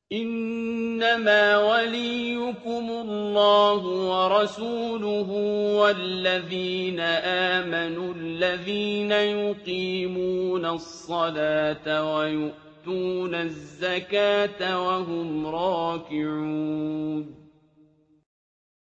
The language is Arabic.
إِنَّمَا وَلِيُّكُمُ اللَّهُ وَرَسُولُهُ وَالَّذِينَ آمَنُوا الَّذِينَ يُقِيمُونَ الصَّلَاةَ وَيُؤْتُونَ الزَّكَاةَ وَهُمْ رَاكِعُونَ